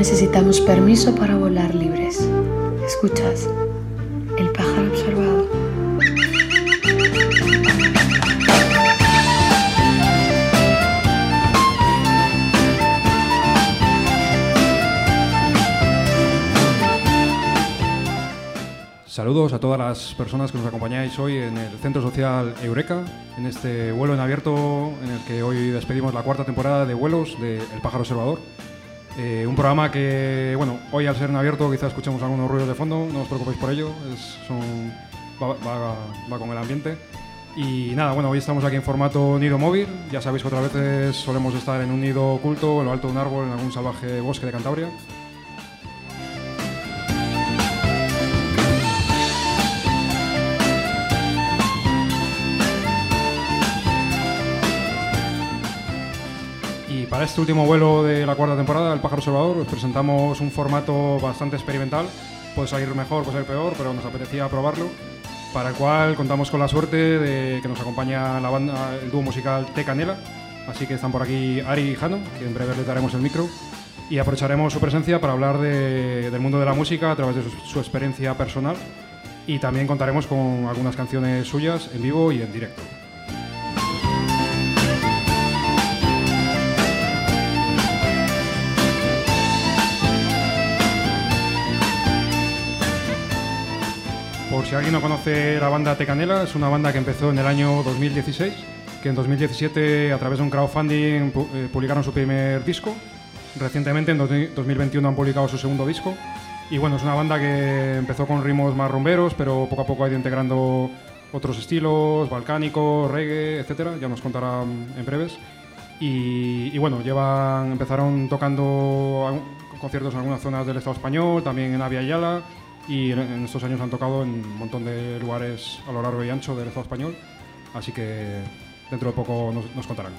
necesitamos permiso para volar libres. ¿Escuchas? El pájaro observado. Saludos a todas las personas que nos acompañáis hoy en el Centro Social Eureka, en este vuelo en abierto en el que hoy despedimos la cuarta temporada de vuelos de El Pájaro Observador. Un programa que, bueno, hoy al ser en abierto quizás escuchemos algunos ruidos de fondo, no os preocupéis por ello, va con el ambiente. Y nada, bueno, hoy estamos aquí en formato nido móvil, ya sabéis que otras veces solemos estar en un nido oculto, en lo alto de un árbol, en algún salvaje bosque de Cantabria. Para este último vuelo de la cuarta temporada del Pájaro Observador os presentamos un formato bastante experimental. Puede salir mejor, puede salir peor, pero nos apetecía probarlo. Para el cual contamos con la suerte de que nos acompaña la banda, el dúo musical Te Canela. Así que están por aquí Ari y Jano, que en breve les daremos el micro. Y aprovecharemos su presencia para hablar del mundo de la música a través de su experiencia personal. Y también contaremos con algunas canciones suyas en vivo y en directo. Por si alguien no conoce la banda Te Canela, es una banda que empezó en el año 2016, que en 2017 a través de un crowdfunding publicaron su primer disco. Recientemente en 2021 han publicado su segundo disco. Y bueno, es una banda que empezó con ritmos más rumberos, pero poco a poco ha ido integrando otros estilos, balcánicos, reggae, etcétera. Ya nos contarán en breves. Y bueno, empezaron tocando conciertos en algunas zonas del Estado español, también en Avia Yala. Y en estos años han tocado en un montón de lugares a lo largo y ancho del Estado español, así que dentro de poco nos contarán.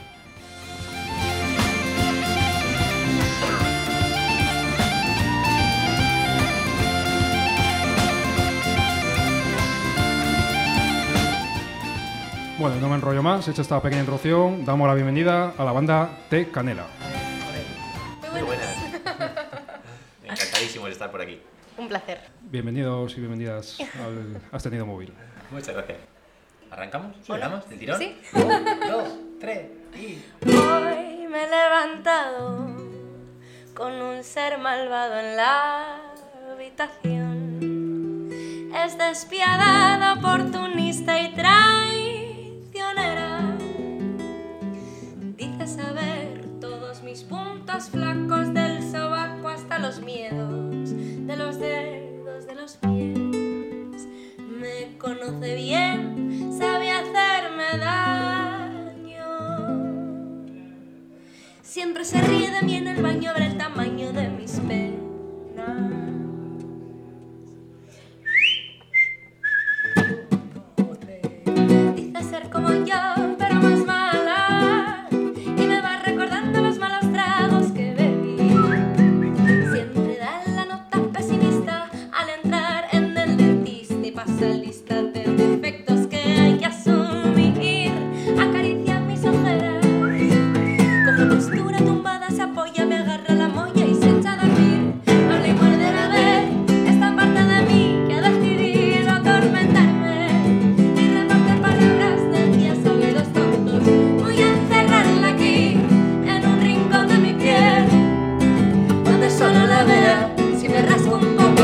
Bueno, no me enrollo más, hecha esta pequeña introducción, damos la bienvenida a la banda Te Canela. Muy buenas. Encantadísimo de estar por aquí. Un placer. Bienvenidos y bienvenidas a este nido móvil. Muchas gracias. ¿Arrancamos? ¿Le Hola. damos? ¿Del tirón? Sí. 1, 2, 3 y... Hoy me he levantado con un ser malvado en la habitación. Es despiadada, oportunista y traicionera. Dice saber todos mis puntos flacos, del sobaco hasta los miedos de los dedos de los pies. Me conoce bien, sabe hacerme daño. Siempre se ríe de mí en el baño, ver el tamaño de mis penas. Dice ser como yo, pero más mala, y me va recordando los malos tragos que bebí. Siempre da la nota pesimista al entrar en el dentista y pasa lista de defectos que hay que asumir. Acaricia mis ojeras, coge postura tumbada, se apoya, me agarra la molla y se echa a dormir. Habla y muerde a ver esta parte de mí que ha decidido atormentarme y reparte palabras necias a oídos tontos. Voy a encerrarla aquí en un rincón de mi piel, donde solo la vea si me rasco un poco.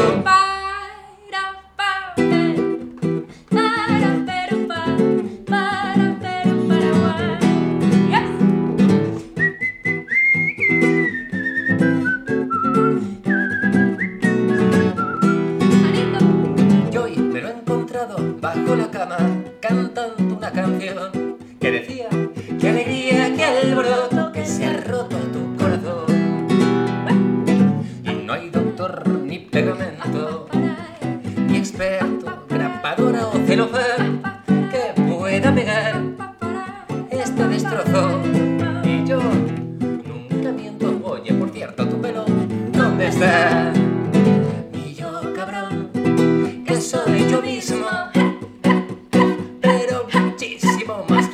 Yo hoy me lo he encontrado bajo la cama, cantando una canción que decía: qué alegría, qué alboroto, que se ha roto tu corazón. Y no hay doctor, ni pegamento, ni experto, grapadora o celofán que pueda pegar este destrozo. Y yo nunca miento. Oye, por cierto, tu pelo, ¿dónde está? Y yo, cabrón, que soy yo mismo, pero muchísimo más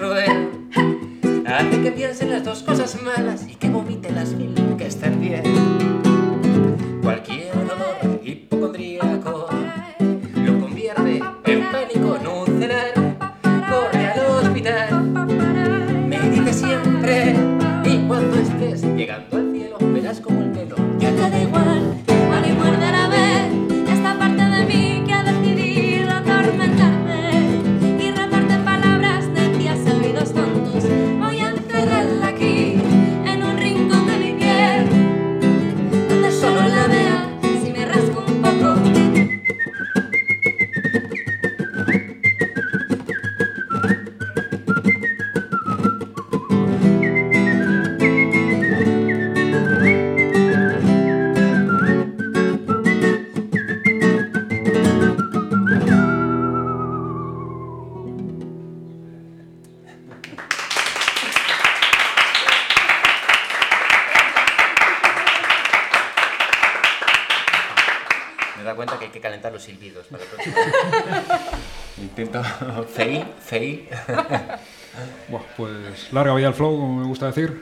se da cuenta que hay que calentar los silbidos para el próximo. Intento fail. Bueno, pues larga vida al flow, como me gusta decir.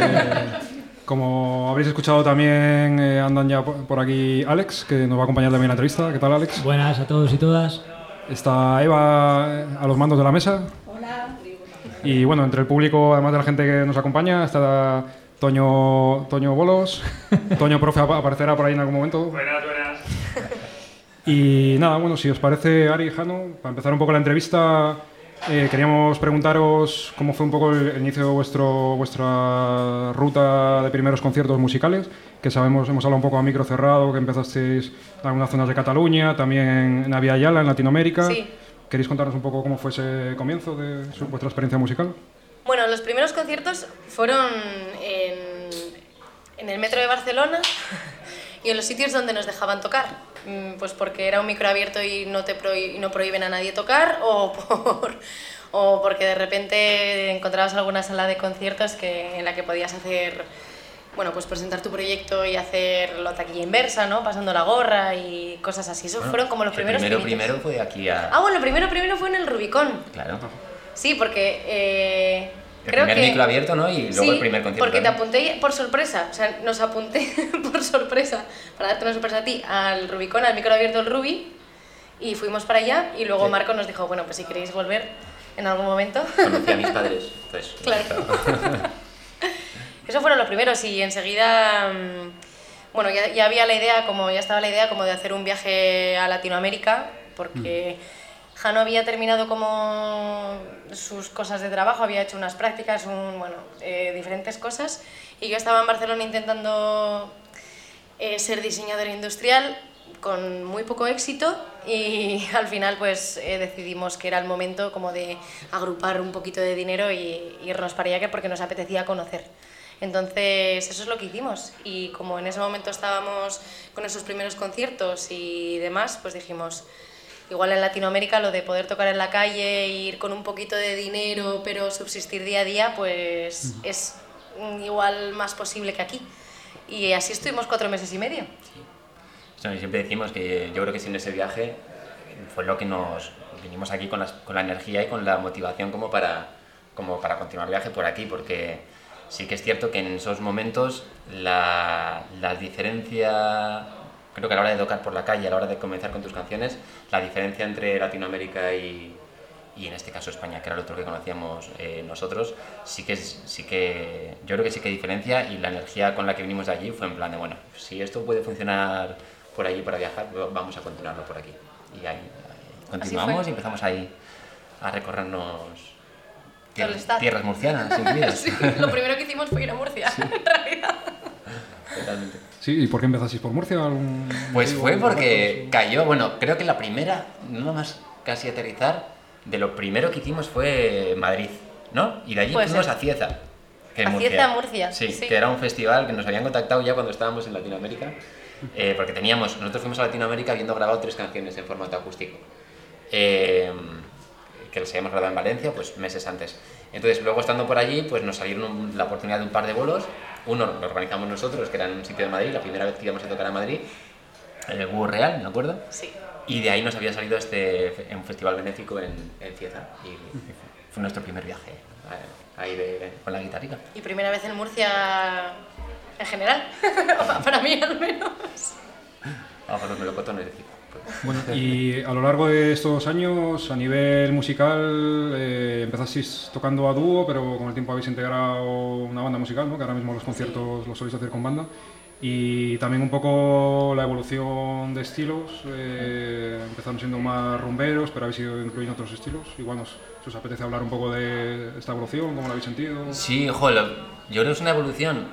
Como habréis escuchado también, andan ya por aquí Alex, que nos va a acompañar también en la entrevista. ¿Qué tal, Alex? Buenas a todos y todas. Está Eva a los mandos de la mesa. Hola. Y bueno, entre el público, además de la gente que nos acompaña, está Toño Bolos. Toño Profe aparecerá por ahí en algún momento. Buenas. Y nada, bueno, si os parece, Ari y Jano, para empezar un poco la entrevista, queríamos preguntaros cómo fue un poco el inicio de vuestra ruta de primeros conciertos musicales, que sabemos, hemos hablado un poco a micro cerrado, que empezasteis en algunas zonas de Cataluña, también en Avia Yala, en Latinoamérica. Sí. ¿Queréis contarnos un poco cómo fue ese comienzo de vuestra experiencia musical? Bueno, los primeros conciertos fueron en el metro de Barcelona y en los sitios donde nos dejaban tocar. Pues porque era un micro abierto y no prohíben a nadie tocar, o porque de repente encontrabas alguna sala de conciertos en la que podías hacer, bueno, pues presentar tu proyecto y hacer la taquilla inversa, ¿no? Pasando la gorra y cosas así. Eso fueron como los primeros. Primero fue aquí a... Ah, bueno, primero fue en el Rubicón. Claro. Sí, porque El creo primer que micro abierto, ¿no? Y luego sí, el primer concierto. porque te apunté por sorpresa, o sea, nos apunté por sorpresa, para darte una sorpresa a ti, al Rubicón, al micro abierto del Rubi, y fuimos para allá, y luego Sí. Marco nos dijo, bueno, pues si queréis volver en algún momento. Conocí a mis padres, entonces... Claro. Esos fueron los primeros, y enseguida, bueno, ya había la idea, ya estaba la idea como de hacer un viaje a Latinoamérica, porque Jano había terminado como sus cosas de trabajo, había hecho unas prácticas, diferentes cosas, y yo estaba en Barcelona intentando ser diseñadora industrial con muy poco éxito, y al final pues decidimos que era el momento como de agrupar un poquito de dinero y irnos para allá, porque nos apetecía conocer. Entonces eso es lo que hicimos, y como en ese momento estábamos con esos primeros conciertos y demás, pues dijimos, igual en Latinoamérica lo de poder tocar en la calle, ir con un poquito de dinero pero subsistir día a día, pues es igual más posible que aquí. Y así estuvimos 4 meses y medio. Sí. Y siempre decimos que yo creo que sin ese viaje fue lo que nos vinimos aquí con la energía y con la motivación como para continuar el viaje por aquí, porque sí que es cierto que en esos momentos la diferencia, creo que a la hora de tocar por la calle, a la hora de comenzar con tus canciones, la diferencia entre Latinoamérica y en este caso España, que era el otro que conocíamos nosotros, sí que yo creo que sí que hay diferencia, y la energía con la que vinimos de allí fue en plan de, bueno, si esto puede funcionar por allí para viajar, vamos a continuarlo por aquí. Y ahí continuamos y empezamos ahí a recorrernos tierras murcianas incluidas. Sí, lo primero que hicimos fue ir a Murcia, en realidad. Totalmente. Sí, ¿y por qué empezasteis por Murcia? Pues fue porque cayó, bueno, creo que la primera, nada más casi aterrizar, de lo primero que hicimos fue Madrid, ¿no? Y de allí fuimos a Cieza. Que a Cieza, Murcia. Sí, que era un festival que nos habían contactado ya cuando estábamos en Latinoamérica, porque nosotros fuimos a Latinoamérica habiendo grabado 3 canciones en formato acústico, que las habíamos grabado en Valencia, pues meses antes. Entonces, luego estando por allí, pues nos salieron la oportunidad de un par de bolos. Uno lo organizamos nosotros, que era en un sitio de Madrid, la primera vez que íbamos a tocar a Madrid, el Búho Real, ¿me acuerdo? Sí. Y de ahí nos había salido un festival benéfico en Cieza, y fue nuestro primer viaje ahí con la guitarrita. Y primera vez en Murcia en general, para mí al menos. Por los melocotones de Cieza. Bueno, y a lo largo de estos años, a nivel musical, empezasteis tocando a dúo, pero con el tiempo habéis integrado una banda musical, ¿no? Que ahora mismo los conciertos los soléis hacer con banda. Y también un poco la evolución de estilos, empezaron siendo más rumberos, pero habéis ido incluyendo otros estilos. Igual si os apetece hablar un poco de esta evolución, ¿cómo la habéis sentido? Sí, yo creo que es una evolución.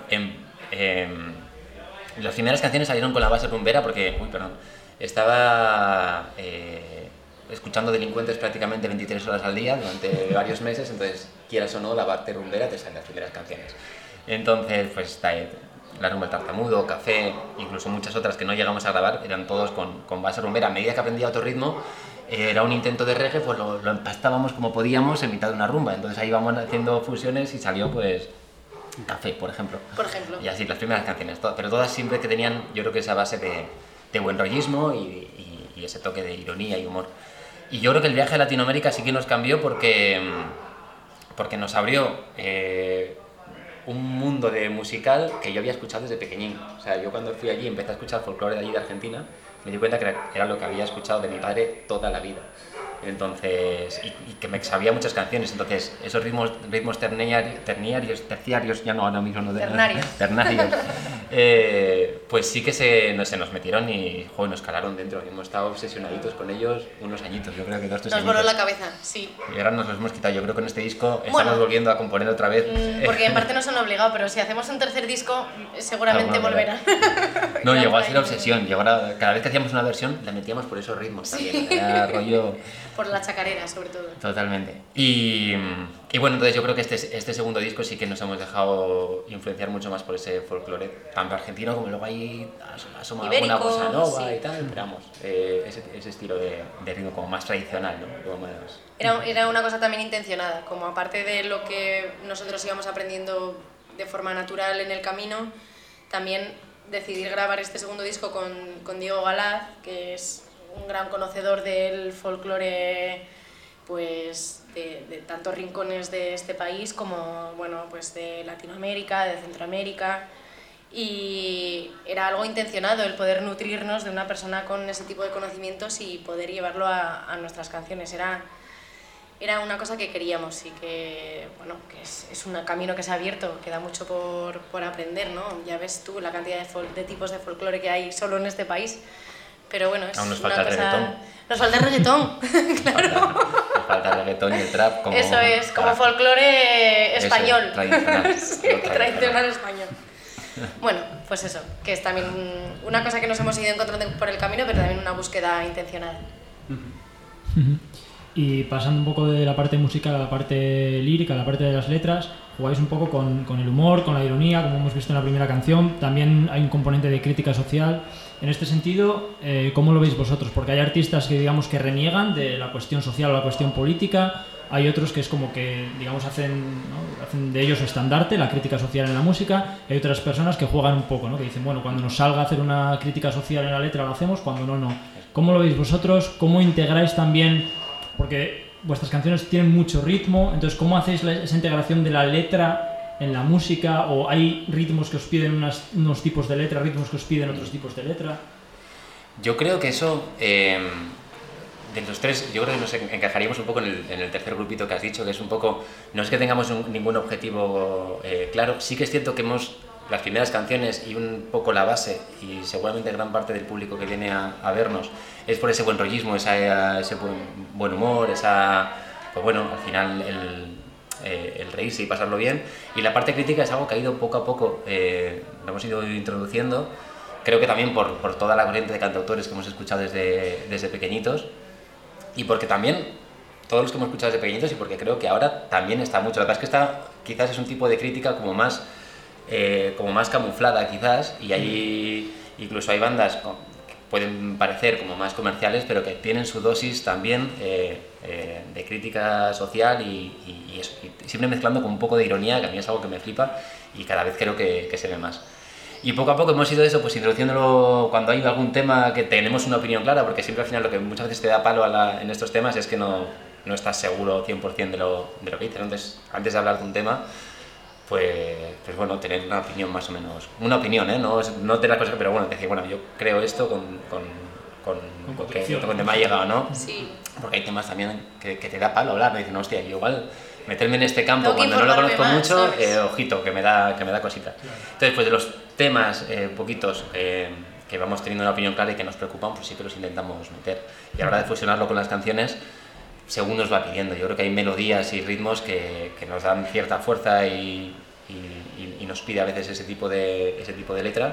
Las primeras canciones salieron con la base rumbera porque, estaba escuchando Delincuentes prácticamente 23 horas al día durante varios meses, entonces, quieras o no, la parte rumbera te salen las primeras canciones. Entonces, pues está La Rumba El Tartamudo, Café, incluso muchas otras que no llegamos a grabar, eran todos con base rumbera. A medida que aprendía otro ritmo, era un intento de reggae, pues lo empastábamos como podíamos en mitad de una rumba. Entonces ahí íbamos haciendo fusiones y salió pues Café, por ejemplo. Por ejemplo. Y así, las primeras canciones, pero todas siempre que tenían, yo creo que esa base de buen rollismo y ese toque de ironía y humor. Y yo creo que el viaje a Latinoamérica sí que nos cambió porque nos abrió un mundo de musical que yo había escuchado desde pequeñín. O sea, yo cuando fui allí empecé a escuchar folclore de allí de Argentina, me di cuenta que era lo que había escuchado de mi padre toda la vida. Entonces, y que me sabía muchas canciones, entonces esos ritmos terciarios, ya no ahora mismo, no, ternarios, pues sí que se nos metieron y nos calaron dentro, y hemos estado obsesionaditos con ellos unos añitos, yo creo que 2 o 3 añitos. Nos voló la cabeza, sí. Y ahora nos los hemos quitado, yo creo que en este disco estamos volviendo a componer otra vez. Porque en parte nos han obligado, pero si hacemos un tercer disco, seguramente volverá. No, llegó a ser obsesión, cada vez que hacíamos una versión la metíamos por esos ritmos también, era rollo... Por la chacarera, sobre todo. Totalmente. Y bueno, entonces yo creo que este segundo disco sí que nos hemos dejado influenciar mucho más por ese folclore, tanto argentino como luego ahí asoma alguna cosa nova y tal, pero vamos, ese estilo de ritmo como más tradicional, ¿no? Como más... Era una cosa también intencionada, como aparte de lo que nosotros íbamos aprendiendo de forma natural en el camino, también decidir grabar este segundo disco con Diego Galaz, que es un gran conocedor del folclore, pues de tantos rincones de este país como bueno, pues de Latinoamérica, de Centroamérica, y era algo intencionado el poder nutrirnos de una persona con ese tipo de conocimientos y poder llevarlo a nuestras canciones. Era una cosa que queríamos y que, bueno, que es un camino que se ha abierto, queda mucho por aprender, ¿no? Ya ves tú la cantidad de tipos de folclore que hay solo en este país. Pero bueno, es aún nos una falta cosa... el reggaetón. Nos falta el reggaetón, claro. Nos falta el reggaetón y el trap como... Eso es, como folclore español. Eso, tradicional. Sí, tradicional español. Bueno, pues eso, que es también una cosa que nos hemos ido encontrando por el camino, pero también una búsqueda intencional. Y pasando un poco de la parte musical a la parte lírica, a la parte de las letras, jugáis un poco con el humor, con la ironía, como hemos visto en la primera canción. También hay un componente de crítica social. En este sentido, ¿cómo lo veis vosotros? Porque hay artistas que digamos que reniegan de la cuestión social o la cuestión política. Hay otros que es como que, digamos, hacen de ellos su estandarte, la crítica social en la música. Hay otras personas que juegan un poco, ¿no? Que dicen, bueno, cuando nos salga a hacer una crítica social en la letra lo hacemos, cuando no, no. ¿Cómo lo veis vosotros? ¿Cómo integráis también? Porque vuestras canciones tienen mucho ritmo, entonces ¿cómo hacéis esa integración de la letra en la música? ¿O hay ritmos que os piden unos tipos de letra, ritmos que os piden otros tipos de letra? Yo creo que eso, de los tres, yo creo que nos encajaríamos un poco en el tercer grupito que has dicho, que es un poco, no es que tengamos ningún objetivo claro, sí que es cierto que las primeras canciones y un poco la base, y seguramente gran parte del público que viene a vernos, es por ese buen rollismo, ese buen humor, pues bueno, al final el reírse y pasarlo bien. Y la parte crítica es algo que ha ido poco a poco, lo hemos ido introduciendo, creo que también por toda la corriente de cantautores que hemos escuchado desde pequeñitos, y porque también todos los que hemos escuchado desde pequeñitos, y porque creo que ahora también está mucho. La verdad es que quizás es un tipo de crítica como más camuflada quizás, y ahí incluso hay bandas que pueden parecer como más comerciales, pero que tienen su dosis también de crítica social y siempre mezclando con un poco de ironía, que a mí es algo que me flipa y cada vez creo que se ve más. Y poco a poco hemos ido eso, pues introduciéndolo cuando hay algún tema que tenemos una opinión clara, porque siempre al final lo que muchas veces te da palo en estos temas es que no estás seguro 100% de lo que dices. Entonces, antes de hablar de un tema, pues bueno, tener una opinión más o menos, una opinión, no tener las cosas, pero bueno, decir, bueno, yo creo esto con que me ha llegado, ¿no? Sí. Porque hay temas también que te da palo hablar, me dicen, hostia, yo igual meterme en este campo cuando no lo conozco mucho, ojito, que me da cosita. Claro. Entonces, pues de los temas poquitos que vamos teniendo una opinión clara y que nos preocupan, pues sí que los intentamos meter. Y a la hora de fusionarlo con las canciones, según nos va pidiendo. Yo creo que hay melodías y ritmos que nos dan cierta fuerza y nos pide a veces ese tipo de letra,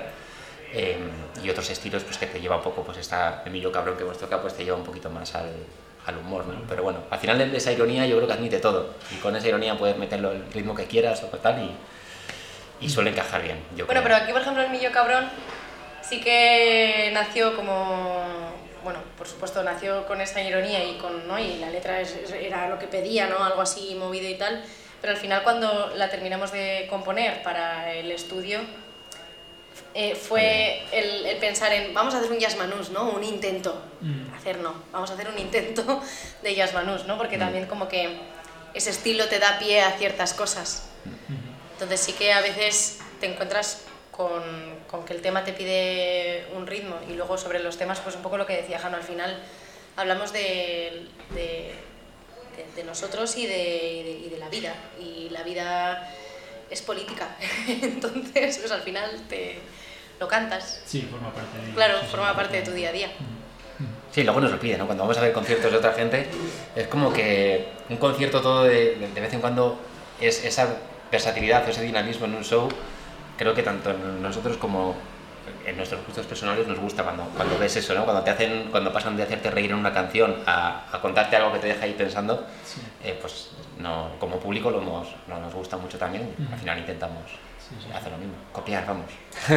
y otros estilos pues que te lleva un poco, pues el Millo Cabrón que hemos tocado, pues te lleva un poquito más al humor, ¿no? Pero bueno, al final de esa ironía yo creo que admite todo, y con esa ironía puedes meterlo el ritmo que quieras o tal, y suele encajar bien, yo creo. Pero aquí por ejemplo el Millo Cabrón sí que nació como... Bueno, por supuesto nació con esa ironía y la letra era lo que pedía, ¿no? Algo así movido y tal, pero al final cuando la terminamos de componer para el estudio fue el pensar en vamos a hacer un jazz manús, ¿no? Un intento. Vamos a hacer un intento de jazz manús, ¿no? Porque también como que ese estilo te da pie a ciertas cosas. Entonces sí que a veces te encuentras con que el tema te pide un ritmo y luego sobre los temas, pues un poco lo que decía Jano, al final hablamos de nosotros y de la vida, y la vida es política, entonces pues al final te lo cantas. Sí, forma parte de... Claro, forma parte de tu día a día. Sí, luego nos lo pide, ¿no? Cuando vamos a ver conciertos de otra gente, es como que un concierto todo de vez en cuando es esa versatilidad, ese dinamismo en un show. Creo que tanto en nosotros como en nuestros gustos personales nos gusta cuando ves eso, ¿no? Cuando pasan de hacerte reír en una canción a contarte algo que te deja ahí pensando, pues no, como público nos gusta mucho también. Al final intentamos hacer lo mismo, copiar, vamos.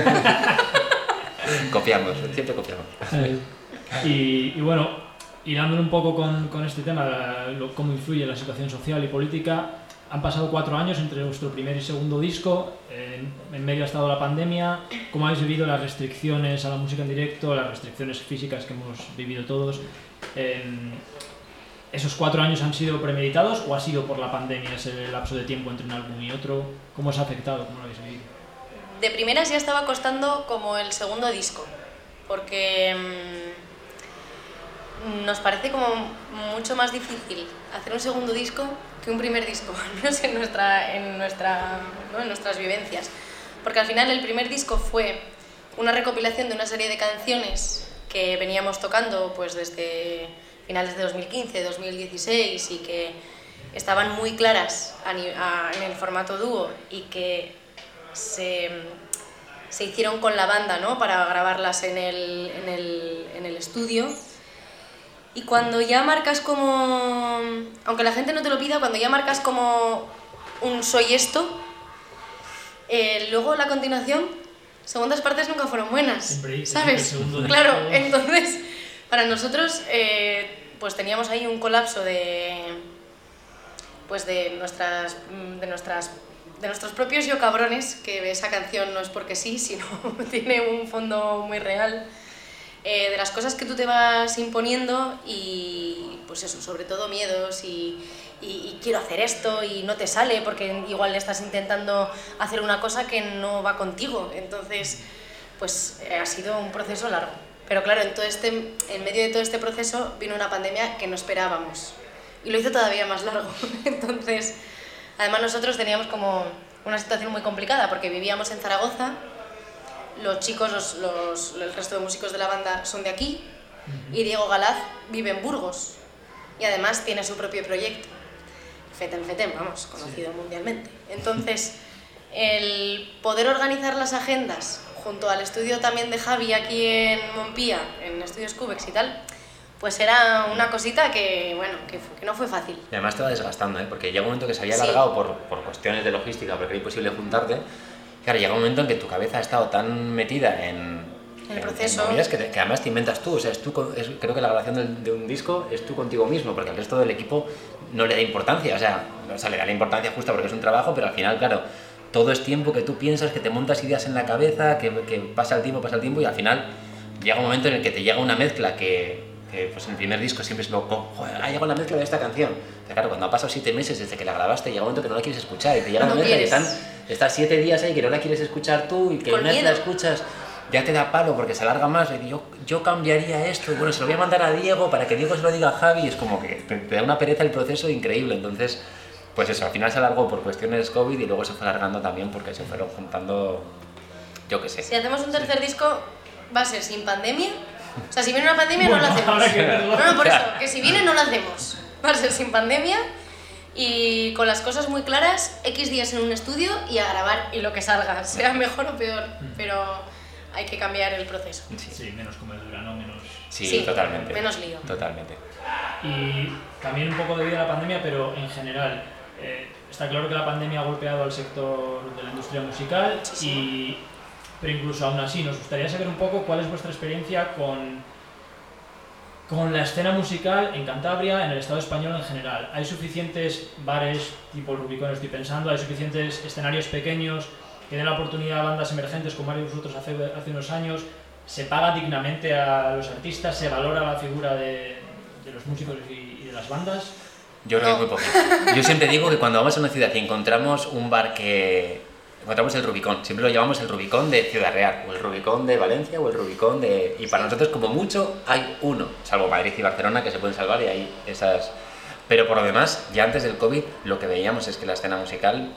Siempre copiamos. Y bueno, hilándolo un poco con este tema, cómo influye la situación social y política. Han pasado 4 años entre vuestro primer y segundo disco, en medio ha estado la pandemia. ¿Cómo habéis vivido las restricciones a la música en directo, las restricciones físicas que hemos vivido todos? ¿Esos 4 años han sido premeditados o ha sido por la pandemia ese lapso de tiempo entre un álbum y otro? ¿Cómo os ha afectado? ¿Cómo lo habéis vivido? De primeras ya estaba costando como el segundo disco, porque nos parece como mucho más difícil hacer un segundo disco que un primer disco, al menos en nuestras vivencias. Porque al final el primer disco fue una recopilación de una serie de canciones que veníamos tocando pues desde finales de 2015, 2016 y que estaban muy claras en el formato dúo y que se hicieron con la banda, ¿no? Para grabarlas en el estudio. Y cuando ya marcas como, aunque la gente no te lo pida, cuando ya marcas como un soy esto, luego la continuación, segundas partes nunca fueron buenas, ¿sabes? Claro, entonces para nosotros pues teníamos ahí un colapso de nuestros propios yo cabrones, que esa canción no es porque sí, sino tiene un fondo muy real. De las cosas que tú te vas imponiendo y pues eso, sobre todo miedos y quiero hacer esto y no te sale porque igual estás intentando hacer una cosa que no va contigo, entonces pues ha sido un proceso largo, pero claro, en medio de todo este proceso vino una pandemia que no esperábamos y lo hizo todavía más largo. Entonces además nosotros teníamos como una situación muy complicada porque vivíamos en Zaragoza. Los chicos, el resto de músicos de la banda son de aquí y Diego Galaz vive en Burgos y además tiene su propio proyecto, Fetem, vamos, conocido mundialmente. Entonces, el poder organizar las agendas junto al estudio también de Javi aquí en Montpía, en Estudios Cubex y tal, pues era una cosita que, bueno, que no fue fácil. Y además te va desgastando, porque llega un momento que se había alargado por cuestiones de logística, porque era imposible juntarte. Claro, llega un momento en que tu cabeza ha estado tan metida en el proceso que además te inventas tú, o sea, creo que la grabación de un disco es tú contigo mismo, porque el resto del equipo no le da importancia, o sea, le da la importancia justa porque es un trabajo, pero al final, claro, todo es tiempo que tú piensas, que te montas ideas en la cabeza, que pasa el tiempo y al final llega un momento en el que te llega una mezcla que pues en el primer disco siempre es ha llegado la mezcla de esta canción. O sea, claro, cuando ha pasado 7 meses desde que la grabaste, llega un momento que no la quieres escuchar y te llega una mezcla y estás 7 días ahí que no la quieres escuchar tú y que una vez la escuchas ya te da palo porque se alarga más. Y yo cambiaría esto y bueno, se lo voy a mandar a Diego para que Diego se lo diga a Javi y es como que te da una pereza el proceso increíble. Entonces, pues eso, al final se alargó por cuestiones COVID y luego se fue alargando también porque se fueron juntando, yo qué sé. Si hacemos un tercer disco, va a ser sin pandemia. O sea, si viene una pandemia no la hacemos. No, por eso, que si viene no la hacemos. Va a ser sin pandemia y con las cosas muy claras, X días en un estudio y a grabar y lo que salga, sea mejor o peor, pero hay que cambiar el proceso. Sí, menos comedura, ¿no? Sí, totalmente. Menos lío. Totalmente. Y también un poco debido a la pandemia, pero en general, está claro que la pandemia ha golpeado al sector de la industria musical pero incluso aún así nos gustaría saber un poco cuál es vuestra experiencia con la escena musical en Cantabria, en el Estado español en general. ¿Hay suficientes bares tipo el Rubicón, estoy pensando, hay suficientes escenarios pequeños que den la oportunidad a bandas emergentes como varios vosotros hace unos años, se paga dignamente a los artistas, se valora la figura de los músicos y de las bandas. Yo creo que es muy poquito. Yo siempre digo que cuando vamos a una ciudad y encontramos un bar que... Encontramos el Rubicón, siempre lo llamamos el Rubicón de Ciudad Real, o el Rubicón de Valencia, o el Rubicón de... Y para nosotros como mucho hay uno, salvo Madrid y Barcelona que se pueden salvar y hay esas... Pero por lo demás, ya antes del COVID, lo que veíamos es que la escena musical...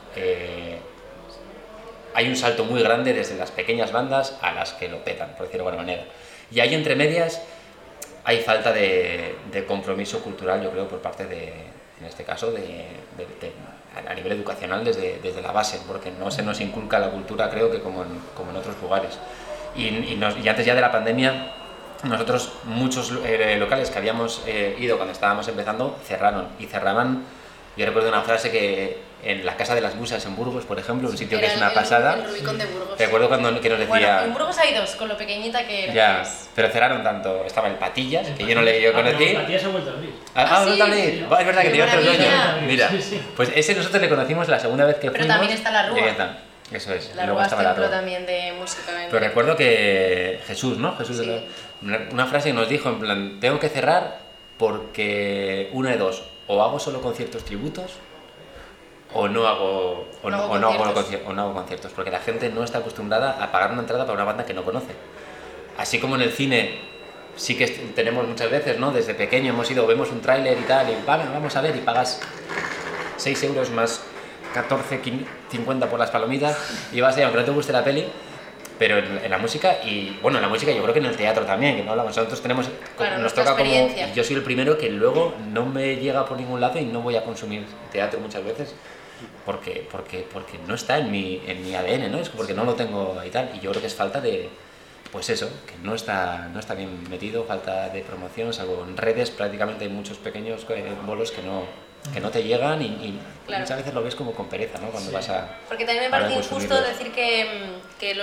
hay un salto muy grande desde las pequeñas bandas a las que lo petan, por decirlo de alguna manera. Y ahí entre medias hay falta de compromiso cultural, yo creo, por parte en este caso, a nivel educacional desde la base, porque no se nos inculca la cultura, creo que como en otros lugares. Y antes ya de la pandemia, nosotros muchos locales que habíamos ido cuando estábamos empezando cerraron, y cerraban. Yo recuerdo una frase que en la Casa de las Musas en Burgos, por ejemplo, un sitio que es una pasada. El Rubicón de Burgos. Recuerdo que nos decía... Bueno, en Burgos hay dos, con lo pequeñita que era. Ya, pero cerraron tanto. Estaba el Patillas, que yo conocí. Pero Patillas ha vuelto a abrir. Sí, también. sí. Es verdad que tiene otro dueño. Maravilla. Mira, Sí. pues ese nosotros le conocimos la segunda vez que Pero fuimos. también está La Rúa. Y ahí está. Eso es. La y luego Rúa es estaba La templo Rúa. también de música. Pero recuerdo que Jesús, ¿no? Jesús Sí. una frase que nos dijo en plan, tengo que cerrar porque una de dos, o hago solo conciertos tributos o no hago conciertos, porque la gente no está acostumbrada a pagar una entrada para una banda que no conoce. Así como en el cine sí que tenemos muchas veces, ¿no? Desde pequeño hemos ido, vemos un tráiler y tal, y vamos a ver, y pagas 6 euros más 14,50 por las palomitas, y vas ahí, aunque no te guste la peli. Pero en la música, y bueno, en la música yo creo que en el teatro también, que no hablamos, nosotros tenemos, claro, nos nuestra toca como, experiencia. y yo soy el primero que luego no me llega por ningún lado y no voy a consumir teatro muchas veces, porque no está en mi ADN, ¿no? Es porque no lo tengo y tal, y yo creo que es falta de, pues eso, que no está bien metido, falta de promoción, salvo en redes prácticamente hay muchos pequeños bolos que no te llegan y Claro. muchas veces lo ves como con pereza, ¿no? Cuando vas a... Porque también me a parece consumirlos. injusto decir que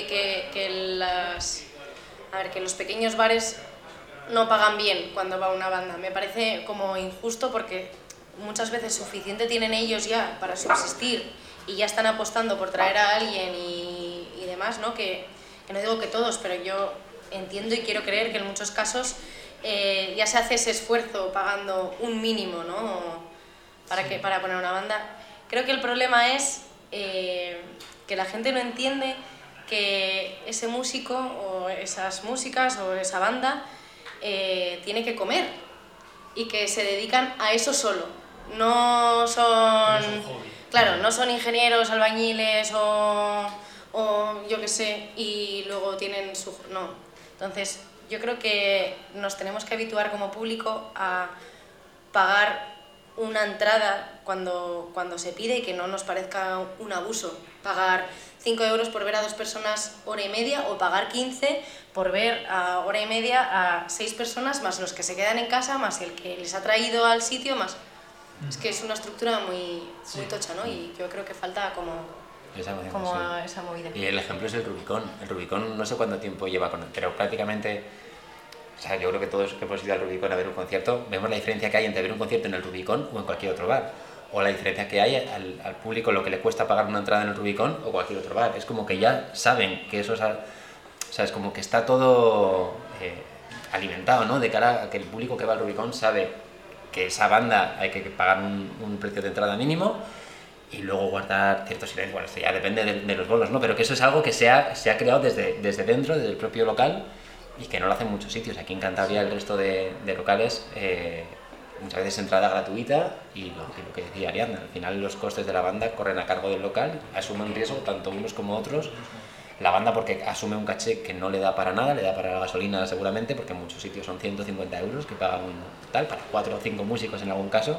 los pequeños bares no pagan bien cuando va una banda. Me parece como injusto porque muchas veces suficiente tienen ellos ya para subsistir y ya están apostando por traer a alguien y demás, ¿no? Que no digo que todos, pero yo entiendo y quiero creer que en muchos casos ya se hace ese esfuerzo pagando un mínimo, ¿no? Para poner una banda. Creo que el problema es que la gente no entiende que ese músico o esas músicas o esa banda tiene que comer y que se dedican a eso solo. No son... Claro, no son ingenieros, albañiles o yo qué sé, y luego tienen su... No. Entonces, yo creo que nos tenemos que habituar como público a pagar una entrada cuando se pide y que no nos parezca un abuso. Pagar 5 euros por ver a 2 personas hora y media o pagar 15 por ver a hora y media a 6 personas más los que se quedan en casa, más el que les ha traído al sitio, más... Es que es una estructura muy tocha, ¿no? Y yo creo que falta como esa movida. Y el ejemplo es el Rubicón. El Rubicón no sé cuánto tiempo lleva con él, pero prácticamente... O sea, yo creo que todos que hemos ido al Rubicón a ver un concierto, vemos la diferencia que hay entre ver un concierto en el Rubicón o en cualquier otro bar. O la diferencia que hay al público, lo que le cuesta pagar una entrada en el Rubicón o cualquier otro bar. Es como que ya saben que eso es... O sea, es como que está todo alimentado, ¿no? De cara a que el público que va al Rubicón sabe que esa banda hay que pagar un precio de entrada mínimo y luego guardar cierto silencio. Bueno, esto ya depende de los bolos, ¿no? Pero que eso es algo que se ha creado desde dentro, desde el propio local, y que no lo hacen muchos sitios. Aquí en Cantabria el resto de locales muchas veces entrada gratuita y lo que decía Ariadna, al final los costes de la banda corren a cargo del local, asumen riesgo tanto unos como otros. La banda porque asume un caché que no le da para nada, le da para la gasolina seguramente, porque en muchos sitios son 150 euros que pagan para 4 o 5 músicos en algún caso,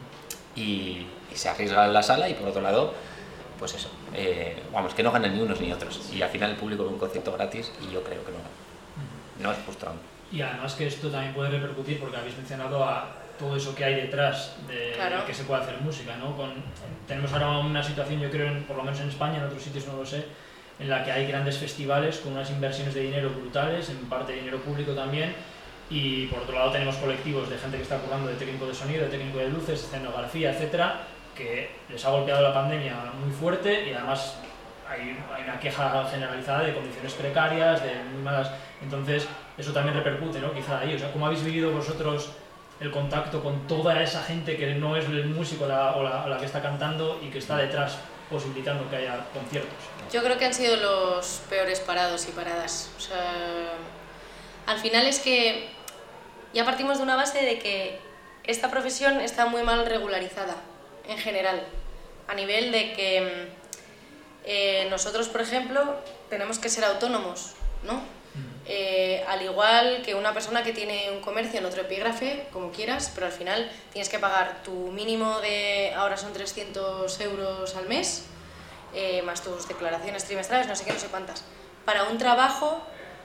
y se arriesga en la sala. Y por otro lado, pues eso, vamos, que no ganan ni unos ni otros, y al final el público ve un concierto gratis y yo creo que no es justo. Y además que esto también puede repercutir, porque habéis mencionado a todo eso que hay detrás de que se puede hacer música, ¿no? Tenemos ahora una situación, yo creo, por lo menos en España, en otros sitios no lo sé, en la que hay grandes festivales con unas inversiones de dinero brutales, en parte dinero público también, y por otro lado tenemos colectivos de gente que está currando de técnico de sonido, de técnico de luces, escenografía, etcétera, que les ha golpeado la pandemia muy fuerte y además hay una queja generalizada de condiciones precarias, de muy malas... Entonces, eso también repercute, ¿no? Quizá ahí. O sea, ¿cómo habéis vivido vosotros el contacto con toda esa gente que no es el músico o la que está cantando y que está detrás posibilitando que haya conciertos? Yo creo que han sido los peores parados y paradas. O sea, al final es que ya partimos de una base de que esta profesión está muy mal regularizada, en general, a nivel de que nosotros, por ejemplo, tenemos que ser autónomos, ¿no? Al igual que una persona que tiene un comercio en otro epígrafe, como quieras, pero al final tienes que pagar tu mínimo de, ahora son 300 euros al mes, más tus declaraciones trimestrales, no sé qué, no sé cuántas, para un trabajo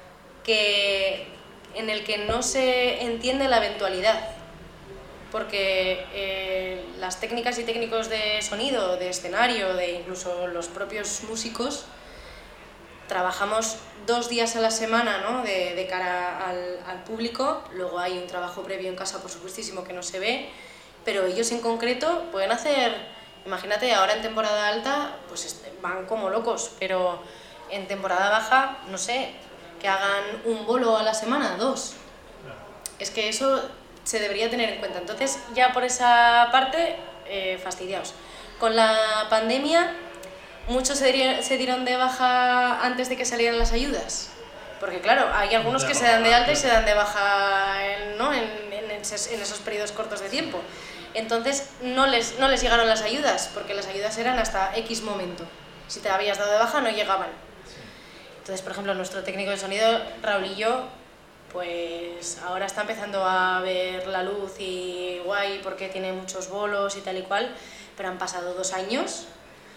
en el que no se entiende la eventualidad, porque las técnicas y técnicos de sonido, de escenario, de incluso los propios músicos, trabajamos 2 días a la semana, ¿no? de cara al público, luego hay un trabajo previo en casa, por supuestísimo, que no se ve, pero ellos en concreto pueden hacer, imagínate, ahora en temporada alta, pues van como locos, pero en temporada baja, no sé, que hagan un bolo a la semana, 2. Es que eso se debería tener en cuenta. Entonces, ya por esa parte, fastidiados. Con la pandemia, muchos se dieron de baja antes de que salieran las ayudas. Porque claro, hay algunos que se dan de alta y se dan de baja en esos periodos cortos de tiempo. Entonces no les llegaron las ayudas, porque las ayudas eran hasta X momento. Si te habías dado de baja no llegaban. Entonces, por ejemplo, nuestro técnico de sonido, Raulillo, pues ahora está empezando a ver la luz y guay porque tiene muchos bolos y tal y cual, pero han pasado 2 años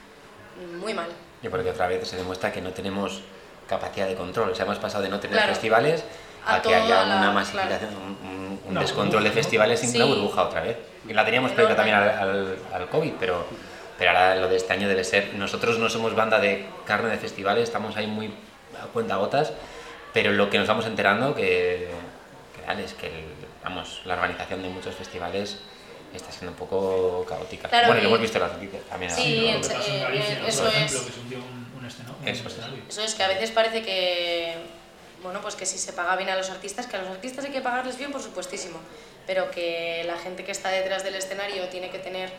muy mal. Y porque otra vez se demuestra que no tenemos capacidad de control. O sea, hemos pasado de no tener Claro. festivales a que haya una masificación, claro. un descontrol de festivales sin Sí. una burbuja otra vez. Y la teníamos previa también al COVID, pero ahora lo de este año debe ser... Nosotros no somos banda de carne de festivales, estamos ahí muy a cuentagotas, pero lo que nos vamos enterando que es que la organización de muchos festivales está siendo un poco caótica. Claro, bueno, y lo hemos visto en las noticias también. Sí, Lo que pasó en Galicia, ¿no? eso Por es. ejemplo, que se hundió un escenario. Eso es, que a veces parece que, bueno, pues que si se paga bien a los artistas, que a los artistas hay que pagarles bien, por supuestísimo, pero que la gente que está detrás del escenario tiene que tener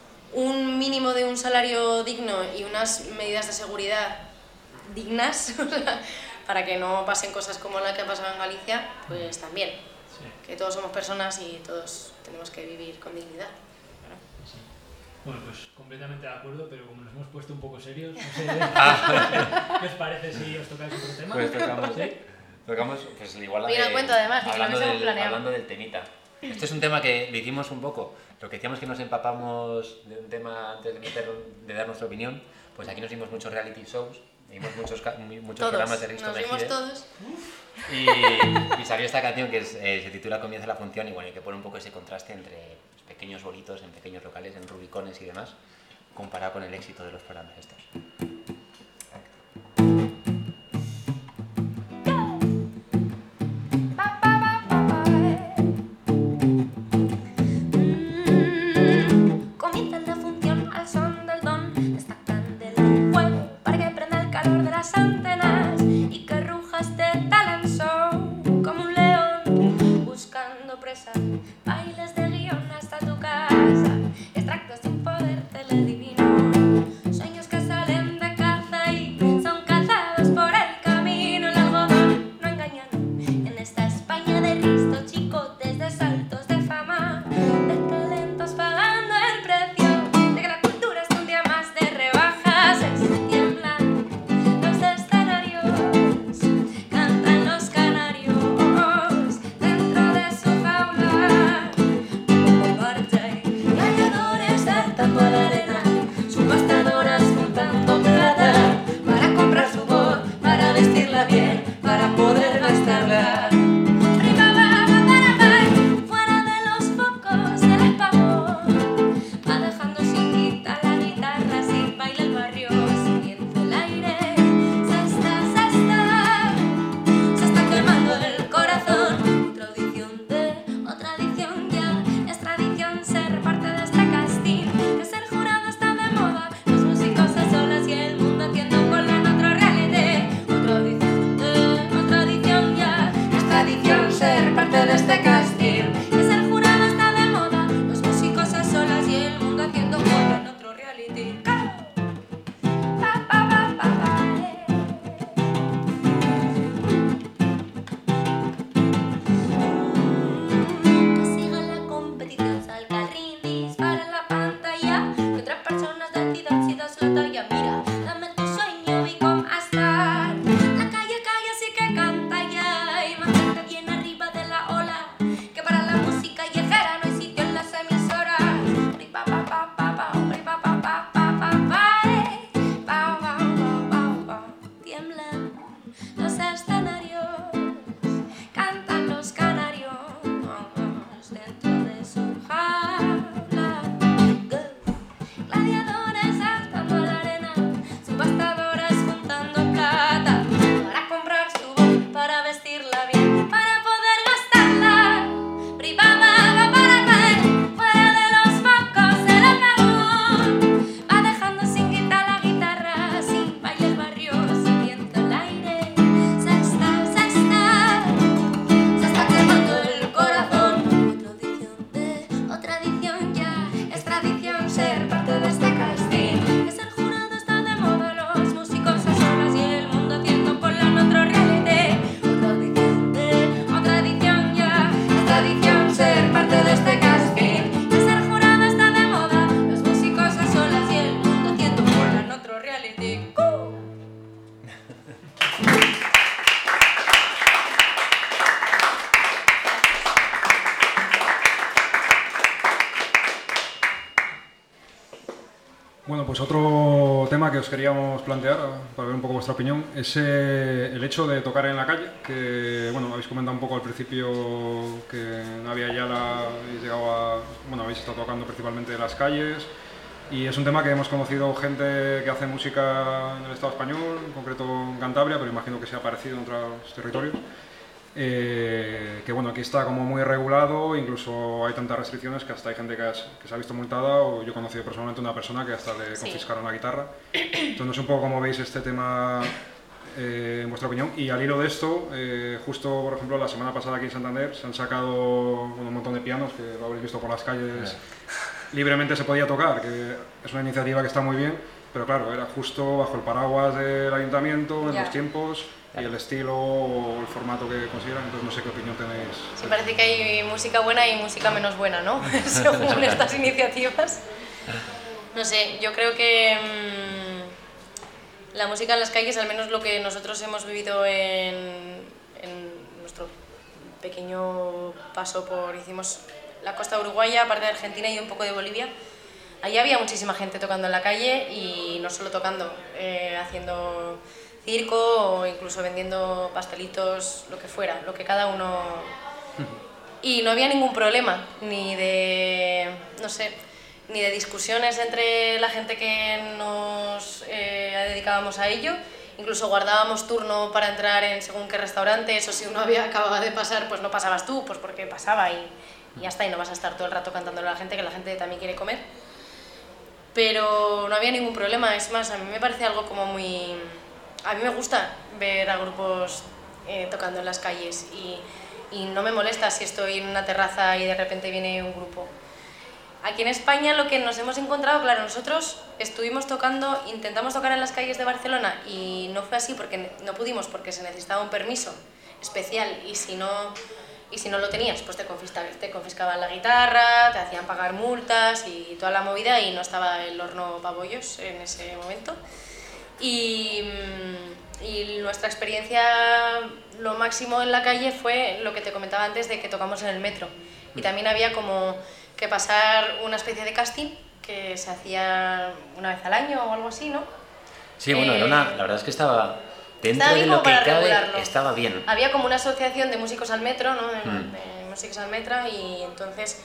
un mínimo de un salario digno y unas medidas de seguridad dignas para que no pasen cosas como la que ha pasado en Galicia, pues también. Sí. Que todos somos personas y todos tenemos que vivir con dignidad. Sí. Bueno, pues completamente de acuerdo, pero como nos hemos puesto un poco serios, no sé qué os parece si os tocáis otro tema. Pues tocamos, ¿Sí? Tocamos, pues igual Viene a cuento, además, ni que lo hubiésemos planeado. hablando del temita. Este es un tema que lo hicimos un poco, lo que decíamos que nos empapamos de un tema antes de dar nuestra opinión, pues aquí nos vimos muchos reality shows, vimos muchos programas de Risto Nos vimos Mejide, todos. y salió esta canción que se titula Comienza la función y bueno, y que pone un poco ese contraste entre pequeños bolitos en pequeños locales, en rubicones y demás, comparado con el éxito de los programas estos. Comienza la función al son del don. Esta candela en fuego para que prenda el calor de las antenas y que ruja este talent show como un león buscando presa. Bailes de guión hasta tu casa, extractos de un poder teledivino, sueños que salen de caza y son cazados por el camino. El algodón no engañan en esta España de Risto, chicotes de saltos de fama, de talentos pagando el precio, de que la cultura es un día más de rebajas. Se tiemblan los escenarios, cantan los canarios dentro de su jaula. Bueno, pues otro tema que os queríamos plantear, para ver un poco vuestra opinión, es el hecho de tocar en la calle, que bueno, habéis comentado un poco al principio que Navia y Ayala habéis llegado a, bueno, habéis estado tocando principalmente en las calles, y es un tema que hemos conocido gente que hace música en el Estado español, en concreto en Cantabria, pero imagino que sea parecido en otros territorios. Que bueno, aquí está como muy regulado, incluso hay tantas restricciones que hasta hay gente que se ha visto multada, o yo he conocido personalmente una persona que hasta le confiscaron la guitarra. Entonces no sé un poco cómo veis este tema en vuestra opinión. Y al hilo de esto, justo por ejemplo la semana pasada aquí en Santander se han sacado un montón de pianos que lo habréis visto por las calles, libremente se podía tocar, que es una iniciativa que está muy bien, pero claro, era justo bajo el paraguas del ayuntamiento, en los tiempos y el estilo o el formato que consideran. Entonces no sé qué opinión tenéis. Sí, parece que hay música buena y música menos buena, ¿no? Según estas iniciativas. No sé, yo creo que la música en las calles, al menos lo que nosotros hemos vivido en nuestro pequeño paso hicimos la costa uruguaya, parte de Argentina y un poco de Bolivia. Allí había muchísima gente tocando en la calle, y no solo tocando, haciendo circo o incluso vendiendo pastelitos, lo que fuera, lo que cada uno... Y no había ningún problema, ni de discusiones entre la gente que nos dedicábamos a ello. Incluso guardábamos turno para entrar en según qué restaurante, eso si uno acababa de pasar, pues no pasabas tú, pues porque pasaba y ya está, y no vas a estar todo el rato cantándole a la gente, que la gente también quiere comer. Pero no había ningún problema, es más, a mí me parece algo como muy... A mí me gusta ver a grupos tocando en las calles, y no me molesta si estoy en una terraza y de repente viene un grupo. Aquí en España lo que nos hemos encontrado, claro, nosotros estuvimos tocando, intentamos tocar en las calles de Barcelona y no fue así porque no pudimos, porque se necesitaba un permiso especial, y si no lo tenías, pues te confiscaban la guitarra, te hacían pagar multas y toda la movida, y no estaba el horno pa' bollos en ese momento. Y nuestra experiencia, lo máximo en la calle fue lo que te comentaba antes, de que tocamos en el metro, y también había como que pasar una especie de casting que se hacía una vez al año o algo así, ¿no? Sí, bueno, la verdad es que estaba dentro de lo que cabe, estaba bien. Había como una asociación de músicos al metro, ¿no? De músicos al metro, y entonces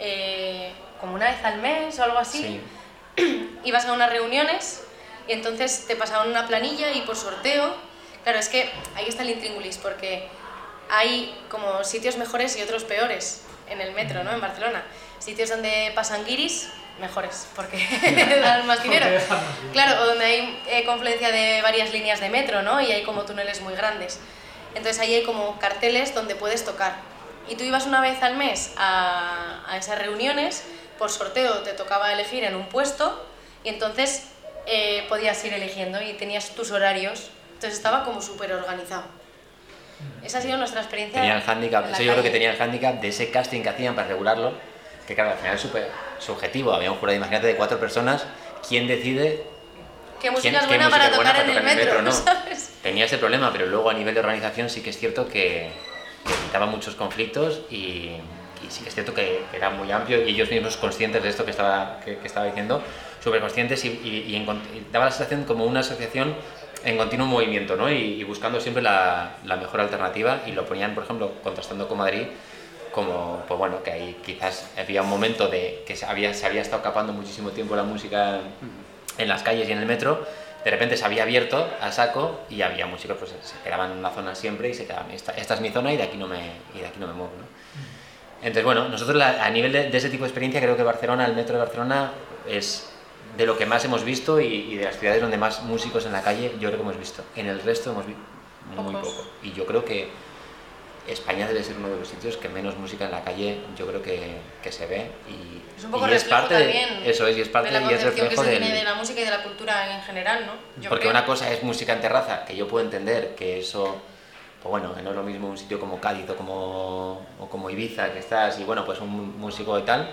como una vez al mes o algo así, ibas a unas reuniones y entonces te pasaban una planilla y por sorteo, claro, es que ahí está el intríngulis, porque hay como sitios mejores y otros peores en el metro, ¿no? En Barcelona. Sitios donde pasan guiris, mejores, porque dan más dinero. Claro, o donde hay confluencia de varias líneas de metro, ¿no? Y hay como túneles muy grandes. Entonces ahí hay como carteles donde puedes tocar. Y tú ibas una vez al mes a esas reuniones, por sorteo te tocaba elegir en un puesto, y entonces podías ir eligiendo y tenías tus horarios. Entonces estaba como súper organizado. Esa ha sido nuestra experiencia. Tenía el hándicap, eso yo creo que tenía el hándicap de ese casting que hacían para regularlo, que claro, al final es súper subjetivo. Había un jurado, imagínate, de 4 personas, ¿quién decide qué música es buena para tocar en el metro? No. ¿Sabes? Tenía ese problema, pero luego a nivel de organización sí que es cierto que evitaba muchos conflictos, y sí que es cierto que era muy amplio, y ellos mismos conscientes de esto que estaba diciendo, súper conscientes, y daba la sensación como una asociación en continuo movimiento, ¿no? Y buscando siempre la mejor alternativa, y lo ponían, por ejemplo, contrastando con Madrid, como, pues bueno, que ahí quizás había un momento de que se había estado capando muchísimo tiempo la música en las calles y en el metro, de repente se había abierto a saco, y había músicos pues se quedaban en una zona siempre y se quedaban, esta es mi zona y de aquí no me muevo, ¿no? Entonces, bueno, nosotros a nivel de ese tipo de experiencia, creo que Barcelona, el metro de Barcelona, es de lo que más hemos visto, y de las ciudades donde más músicos en la calle yo creo que hemos visto. En el resto hemos visto muy poco, y yo creo que España debe ser uno de los sitios que menos música en la calle yo creo que se ve, y es un poco y reflejo parte también eso es, y es parte de la y es concepción reflejo que se tiene de la música y de la cultura en general, ¿no? Porque una cosa es música en terraza, que yo puedo entender que eso, pues bueno, no es lo mismo un sitio como Cádiz o como Ibiza, que estás y bueno, pues un músico y tal,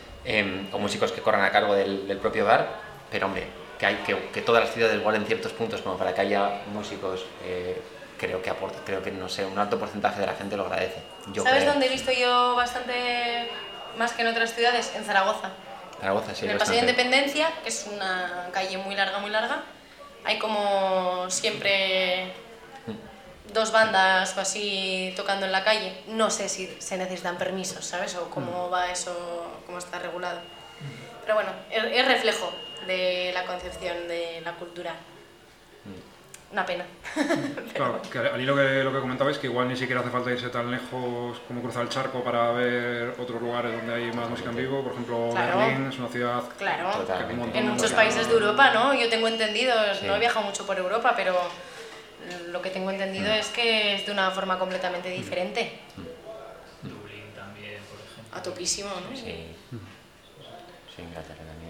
o músicos que corran a cargo del propio bar, pero hombre, que todas las ciudades guarden ciertos puntos como para que haya músicos, creo que no sé, un alto porcentaje de la gente lo agradece. ¿Sabes dónde he visto yo bastante más que en otras ciudades? En Zaragoza. Zaragoza, sí. En el Paseo de Independencia, que es una calle muy larga, hay como siempre 2 bandas o así tocando en la calle. No sé si se necesitan permisos, ¿sabes? O cómo va eso, cómo está regulado. Pero bueno, es reflejo de la concepción de la cultura. Una pena. Claro, que al hilo lo que comentabais, que igual ni siquiera hace falta irse tan lejos como cruzar el charco para ver otros lugares donde hay más música en vivo. Por ejemplo, Claro. Berlín es una ciudad Claro, que hay un montón en de muchos música. países de Europa, ¿no? Yo tengo entendido, Sí. no he viajado mucho por Europa, pero lo que tengo entendido es que es de una forma completamente diferente. Dublín también, por ejemplo. A topísimo, ¿no? Sí. Sí, Inglaterra también.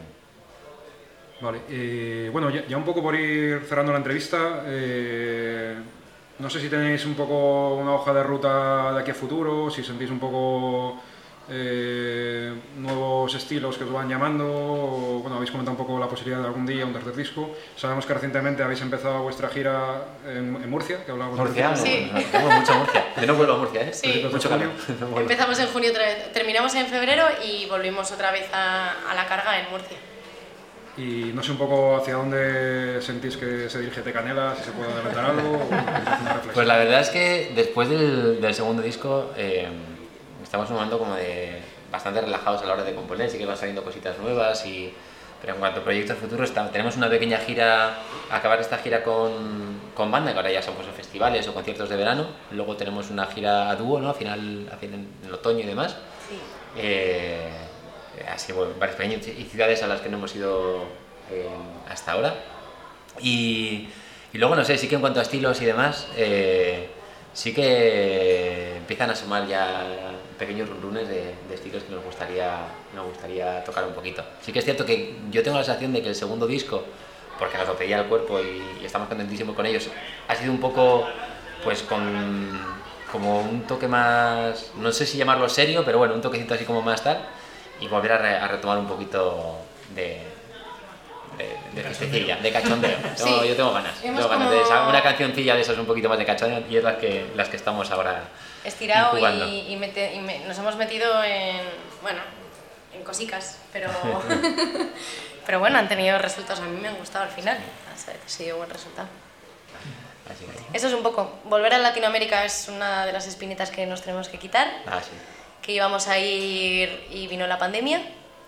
Vale, bueno, ya un poco por ir cerrando la entrevista, no sé si tenéis un poco una hoja de ruta de aquí a futuro, si sentís un poco nuevos estilos que os van llamando, o, bueno, habéis comentado un poco la posibilidad de algún día un tercer disco. Sabemos que recientemente habéis empezado vuestra gira en Murcia, que hablábamos Murcia, Sí. tengo mucho Murcia. Yo no vuelvo a Murcia, ¿eh? Sí. Mucho calor. No vuelvo. Empezamos en junio otra vez, terminamos en febrero y volvimos otra vez a la carga en Murcia. Y no sé un poco hacia dónde sentís que se dirige Tecanela, si se puede adelantar algo, o una reflexión. Pues la verdad es que después del segundo disco estamos en un momento como de bastante relajados a la hora de componer, sí que van saliendo cositas nuevas, pero en cuanto a proyectos futuros tenemos una pequeña gira, acabar esta gira con banda, que ahora ya son pues, festivales o conciertos de verano, luego tenemos una gira a dúo, ¿no? Al final en el otoño y demás. Sí. Así bueno, varias pequeñas ciudades a las que no hemos ido hasta ahora y luego no sé, sí que en cuanto a estilos y demás sí que empiezan a sumar ya pequeños runrunes de estilos que nos gustaría tocar un poquito. Sí que es cierto que yo tengo la sensación de que el segundo disco, porque nos lo pedía el cuerpo y estamos contentísimos con ellos, ha sido un poco pues como un toque más, no sé si llamarlo serio, pero bueno, un toquecito así como más tal, y volver a retomar un poquito de fiestecilla, de cachondeo. Sí. Yo tengo ganas. Hemos Tengo ganas como- de una cancioncilla de esas un poquito más de cachondeo y es las que estamos ahora Estirado incubando. nos hemos metido en en cosicas, pero bueno, han tenido resultados, a mí me han gustado al final, ha sido buen resultado. Así que, Eso es un poco, volver a Latinoamérica es una de las espinitas que nos tenemos que quitar, sí. que íbamos a ir y vino la pandemia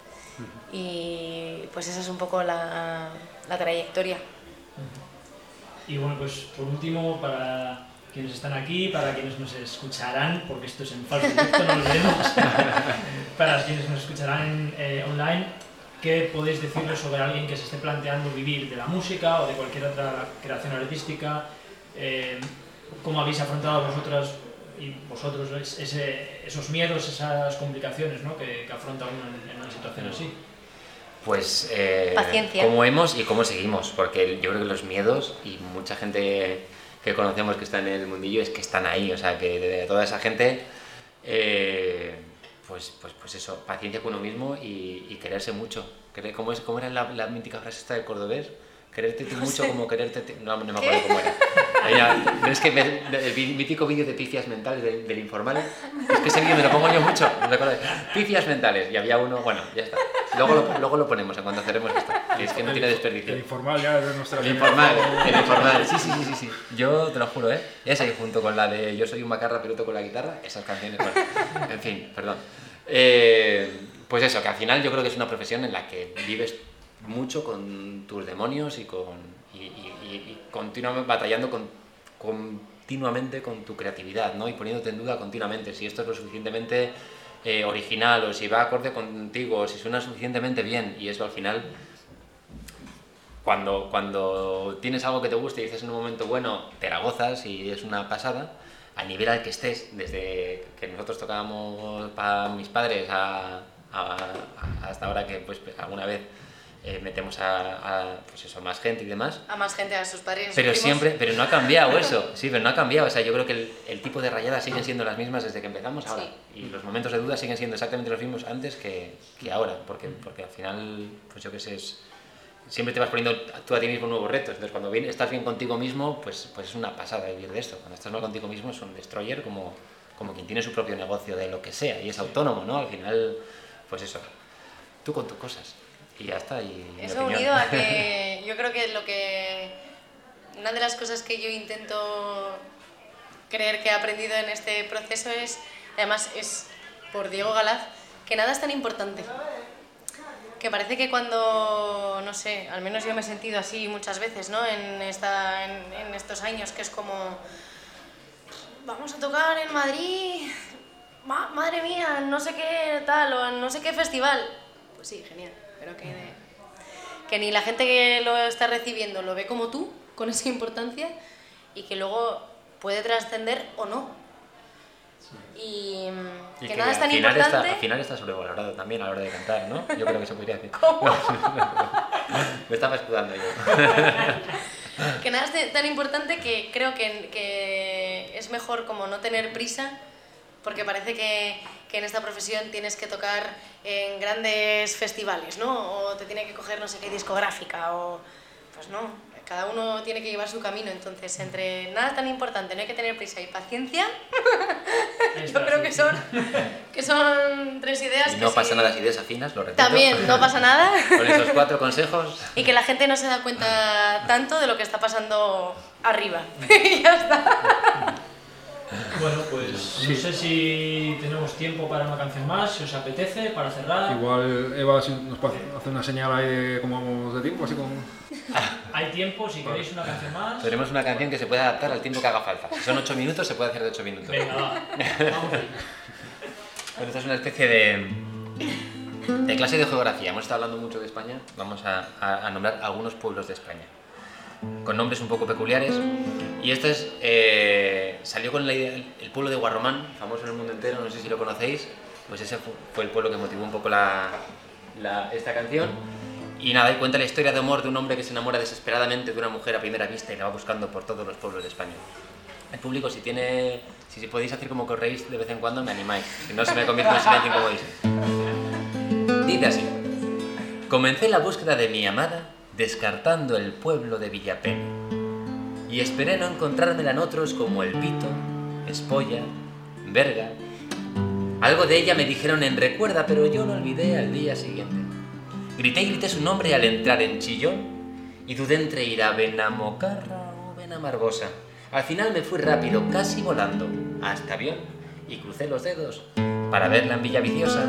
y pues esa es un poco la trayectoria. Y bueno, pues por último, para quienes están aquí, para quienes nos escucharán, porque esto es en falso directo, no lo veremos, para quienes nos escucharán online, ¿qué podéis decirles sobre alguien que se esté planteando vivir de la música o de cualquier otra creación artística? ¿Cómo habéis afrontado vosotros esos miedos, esas complicaciones, ¿no? que afronta uno en una situación así? Pues Paciencia. cómo hemos y cómo seguimos, porque yo creo que los miedos y mucha gente que conocemos que está en el mundillo es que están ahí, o sea que de toda esa gente pues eso, paciencia con uno mismo y quererse mucho. ¿Cómo era la mítica frase esta del cordobés? Quererte tú mucho como quererte... No me acuerdo cómo era. Es que el mítico vídeo de pifias mentales del Informal, es que ese vídeo me lo pongo yo mucho, ¿me acuerdo? Pifias mentales, y había uno, bueno, ya está. Luego lo ponemos en cuanto cerremos esto, que es que no tiene desperdicio. El informal ya es de nuestra El informal, sí. Yo te lo juro, ¿eh? Esa y junto con la de Yo soy un macarra pero toco la guitarra, esas canciones, bueno, en fin, perdón. Pues eso, que al final yo creo que es una profesión en la que vives mucho con tus demonios y continuamente batallando continuamente con tu creatividad, ¿no? Y poniéndote en duda continuamente si esto es lo suficientemente original o si va acorde contigo o si suena suficientemente bien, y eso al final cuando tienes algo que te gusta y dices en un momento bueno, te la gozas y es una pasada, al nivel al que estés, desde que nosotros tocábamos para mis padres hasta ahora que pues alguna vez metemos pues eso, más gente y demás. A más gente, a sus padres. Pero no ha cambiado eso, sí, pero no ha cambiado, o sea, yo creo que el tipo de rayadas siguen siendo las mismas desde que empezamos ahora, y los momentos de duda siguen siendo exactamente los mismos antes que ahora, porque al final, pues yo qué sé, siempre te vas poniendo tú a ti mismo nuevos retos, entonces cuando estás bien contigo mismo, pues es una pasada vivir de esto, cuando estás mal contigo mismo es un destroyer como quien tiene su propio negocio de lo que sea, y es autónomo, ¿no? Al final, pues eso. tú con tus cosas. Y ya está. Y Eso unido a que yo creo que una de las cosas que yo intento creer que he aprendido en este proceso es, además es por Diego Galaz, que nada es tan importante. Que parece que cuando, no sé, al menos yo me he sentido así muchas veces, ¿no? En estos años, que es como, vamos a tocar en Madrid, madre mía, no sé qué tal, o no sé qué festival. Pues sí, genial, pero que ni la gente que lo está recibiendo lo ve como tú, con esa importancia, y que luego puede trascender o no. Y que nada es tan importante. Al final está sobrevalorado también a la hora de cantar, ¿no? Yo creo que se podría decir. ¿Cómo? Me estaba escudando yo. Que nada es tan importante que creo que es mejor como no tener prisa, porque parece que en esta profesión tienes que tocar en grandes festivales, ¿no? O te tiene que coger no sé qué discográfica, o pues no. Cada uno tiene que llevar su camino, entonces entre nada tan importante, no hay que tener prisa y paciencia, yo creo que son tres ideas. Y no pasa nada si desafinas, lo repito. También, no pasa nada. Con esos 4 consejos. Y que la gente no se da cuenta tanto de lo que está pasando arriba. Y ya está. Bueno, pues no sé si tenemos tiempo para una canción más, si os apetece, para cerrar. Igual Eva si nos puede hacer una señal ahí de cómo vamos de tiempo, así como... Hay tiempo, si queréis una canción más. Tenemos una canción que se puede adaptar al tiempo que haga falta. Si son 8 minutos, se puede hacer de 8 minutos. Venga, va. Vamos. Bueno, esta es una especie de clase de geografía. Hemos estado hablando mucho de España. Vamos a nombrar algunos pueblos de España, con nombres un poco peculiares. Y este salió con la idea, el pueblo de Guarromán, famoso en el mundo entero, no sé si lo conocéis. Pues ese fue el pueblo que motivó un poco esta canción. Y nada, y cuenta la historia de amor de un hombre que se enamora desesperadamente de una mujer a primera vista y la va buscando por todos los pueblos de España. El público, si podéis hacer como corréis de vez en cuando, me animáis. Si no, se me convierte en silencio, como dice. Dice así: comencé la búsqueda de mi amada descartando el pueblo de Villapena, y esperé no encontrármela en otros como El Pito, Espolla, Berga. Algo de ella me dijeron en Recuerda, pero yo lo olvidé al día siguiente. Grité su nombre al entrar en Chillón y dudé entre ir a Benamocarra o Benamargosa. Al final me fui rápido, casi volando, hasta Avión, y crucé los dedos para verla en Villaviciosa.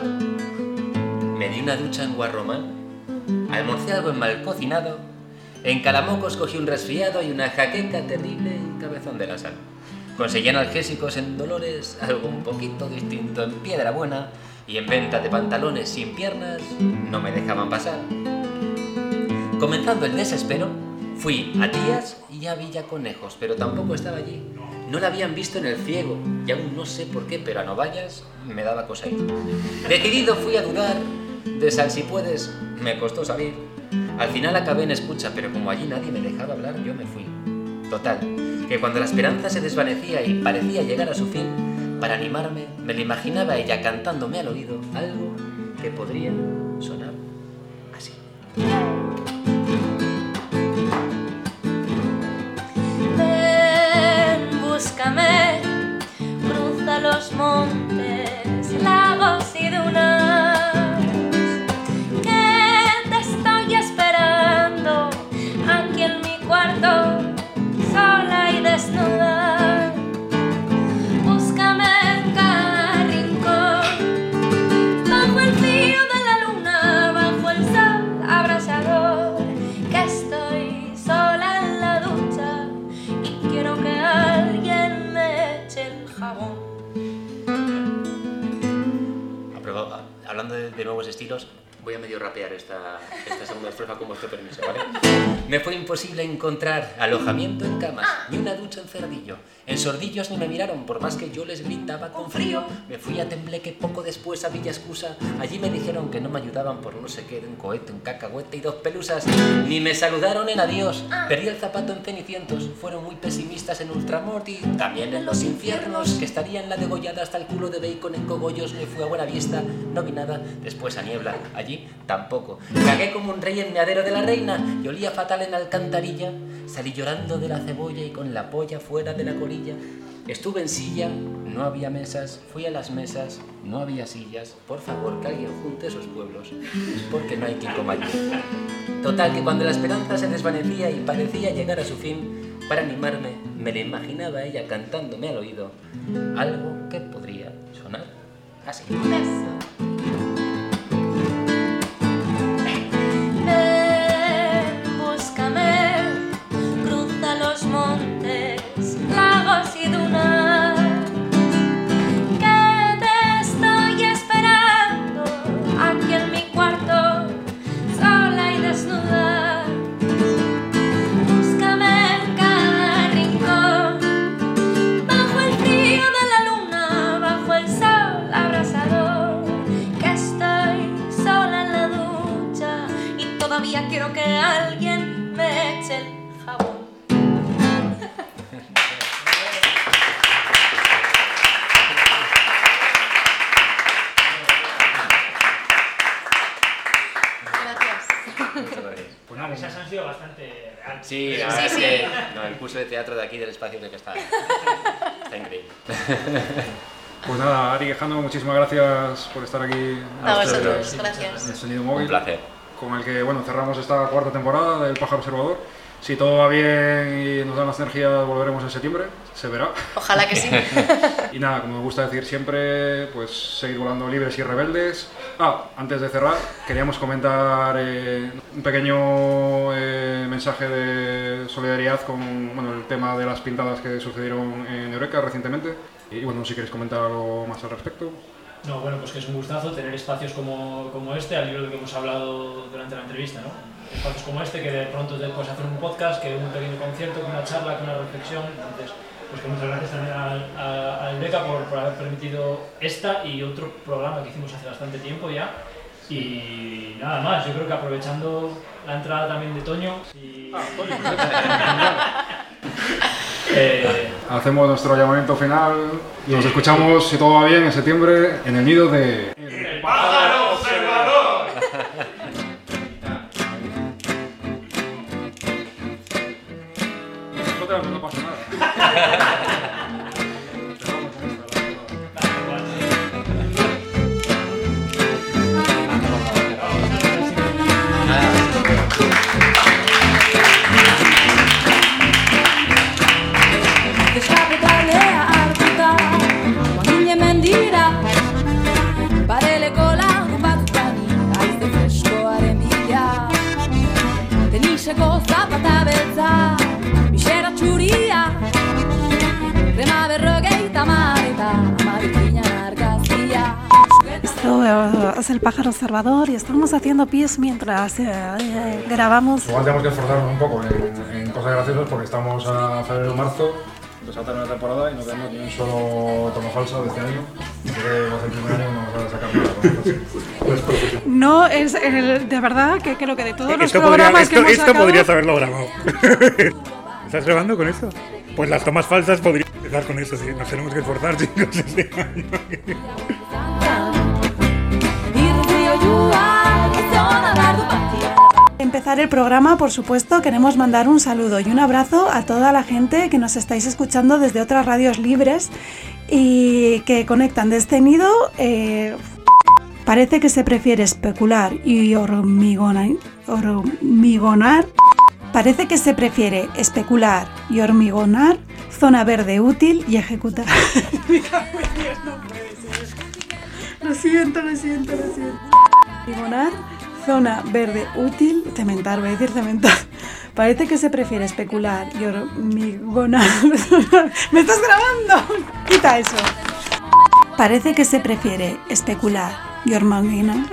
Me di una ducha en Guarromán, almorcé algo en mal cocinado, en Calamocos cogí un resfriado y una jaqueca terrible en Cabezón de la Sal. Conseguí analgésicos en Dolores, algo un poquito distinto en Piedrabuena, y en venta de pantalones sin piernas no me dejaban pasar. Comenzando el desespero, fui a Tías y a Villaconejos, pero tampoco estaba allí. No la habían visto en el ciego, y aún no sé por qué, pero a Novallas me daba cosa ir. Decidido fui a dudar, de Sal si puedes, me costó salir. Al final acabé en Escucha, pero como allí nadie me dejaba hablar, yo me fui. Total, que cuando la esperanza se desvanecía y parecía llegar a su fin, para animarme, me la imaginaba ella cantándome al oído algo que podría sonar así. Ven, búscame, cruza los montes, lagos y dunas, que te estoy esperando aquí en mi cuarto, sola y desnuda. Hablando de nuevos estilos, voy a medio rapear esta segunda estrofa con vuestro permiso, ¿vale? Me fue imposible encontrar alojamiento en camas, ni una ducha en Cerdillo. En Sordillos ni me miraron, por más que yo les gritaba con frío. Me fui a Tembleque poco después a Villa Escusa. Allí me dijeron que no me ayudaban por no sé qué, de un cohete, un cacahuete y 2 pelusas. Ni me saludaron en adiós. Perdí el zapato en Cenicientos. Fueron muy pesimistas en Ultramort y también en Los Infiernos, que estaría en la degollada hasta el culo de bacon en Cogollos. Me fui a Buenavista, no vi nada. Después a Niebla, allí tampoco. Cagué como un rey en Meadero de la Reina y olía fatal en Alcantarilla. Salí llorando de la cebolla y con la polla fuera de la colilla. Estuve en silla, no había mesas, fui a las mesas, no había sillas. Por favor, que alguien junte esos pueblos, porque no hay quien coma allí. Total, que cuando la esperanza se desvanecía y parecía llegar a su fin, para animarme, me la imaginaba a ella cantándome al oído algo que podría sonar así. Ven, búscame, cruza los montes, lagos y dunas, que te estoy esperando aquí en mi cuarto, sola y desnuda. Búscame en cada rincón, bajo el frío de la luna, bajo el sol abrasador, que estoy sola en la ducha y todavía quiero que alguien me eche el jabón. Pues nada, esas han sido bastante reales. Sí, la verdad es que no, el curso de teatro de aquí del espacio de que está increíble. Pues nada, Ari y Jano, muchísimas gracias por estar aquí. A vosotros, gracias. En el Sonido Móvil. Un placer. Con el que cerramos esta cuarta temporada del Pájaro Observador. Si todo va bien y nos dan las energías, volveremos en septiembre, se verá. Ojalá que sí. Y nada, como me gusta decir siempre, pues seguir volando libres y rebeldes. Antes de cerrar, queríamos comentar un pequeño mensaje de solidaridad con el tema de las pintadas que sucedieron en Eureka recientemente. Y bueno, si queréis comentar algo más al respecto. No, bueno, pues que es un gustazo tener espacios como este, al libro del que hemos hablado durante la entrevista, ¿no? Espacios como este, que de pronto te puedes hacer un podcast, que un pequeño concierto, que una charla, que una reflexión. Entonces, pues que muchas gracias también a Eureka por haber permitido esta y otro programa que hicimos hace bastante tiempo ya. Y nada más, yo creo que aprovechando la entrada también de Toño y... Hacemos nuestro llamamiento final y nos escuchamos, si todo va bien, en septiembre en el nido de... ¡El Pájaro Observador! No pasa nada. Esto es el Pájaro Observador y estamos haciendo pis mientras grabamos. Igual tenemos que esforzarnos un poco en cosas graciosas porque estamos a febrero-marzo, empezamos a terminar la temporada y no tenemos ni un solo toma falsa de este año. Así que va a ser el primer año y no vamos a sacar nada. No, es de verdad que creo que de todos los programas que hemos sacado... Esto podrías haberlo grabado. ¿Estás grabando con esto? Pues las tomas falsas podrían empezar con eso, sí. Nos tenemos que esforzar, chicos, este año. Empezar el programa, por supuesto, queremos mandar un saludo y un abrazo a toda la gente que nos estáis escuchando desde otras radios libres y que conectan de este nido. Parece que se prefiere especular y hormigonar. Parece que se prefiere especular y hormigonar, zona verde útil y ejecutar. Lo siento. Hormigonar, zona verde útil, cementar, voy a decir cementar. Parece que se prefiere especular y hormigonar. ¿Me estás grabando? Quita eso. Parece que se prefiere especular y hormigonar.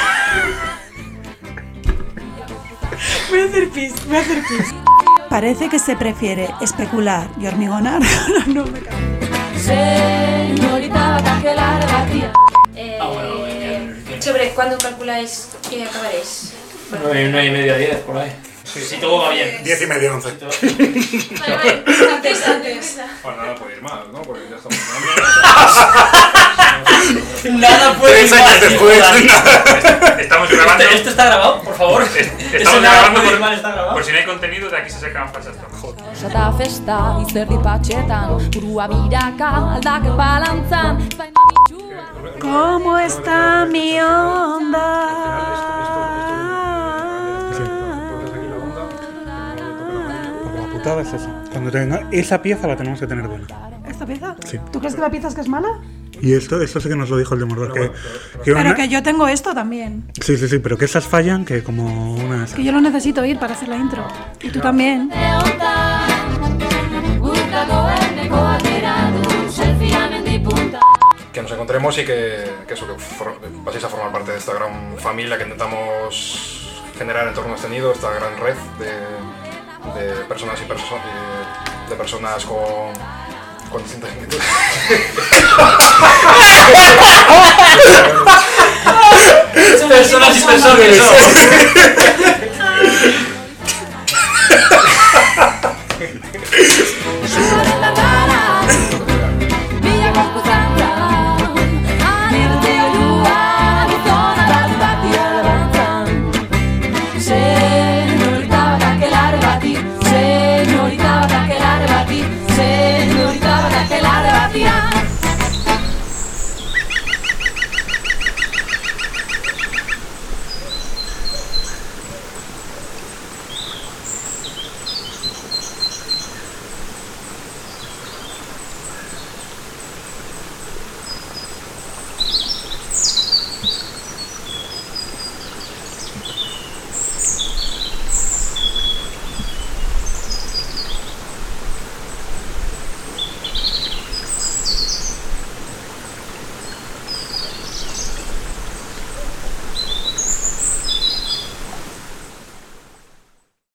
Voy a hacer pis. Parece que se prefiere especular y hormigonar. No me cago. Señorita, cancelar la tía. ¿Sobre cuándo calculáis que acabaréis? 9:30 a 10, por ahí. Si todo va bien. 10:30, 11. Vale, antes. Pues nada, puede ir más, ¿no? Porque ya estamos... Nada puede 3 años después. Estamos grabando. ¿Esto está grabado, por favor? Estamos grabando por si no hay contenido, de aquí se sacan falsas tomas. Eta festa, izerdi patxetan, burua biraka, aldak balantzan. ¿Cómo está mi onda? Porque la putada es eso. Cuando tenga esa pieza la tenemos que tener buena. ¿Esta pieza? Sí. ¿Tú crees que la pieza es que es mala? Y esto sí que nos lo dijo el de Mordor. Pero que yo tengo esto también. Sí, pero que esas fallan que como unas... Que yo lo necesito ir para hacer la intro. Y tú también. Que nos encontremos y que paséis a formar parte de esta gran familia que intentamos generar en torno a este nido, esta gran red de personas de personas con distintas inquietudes.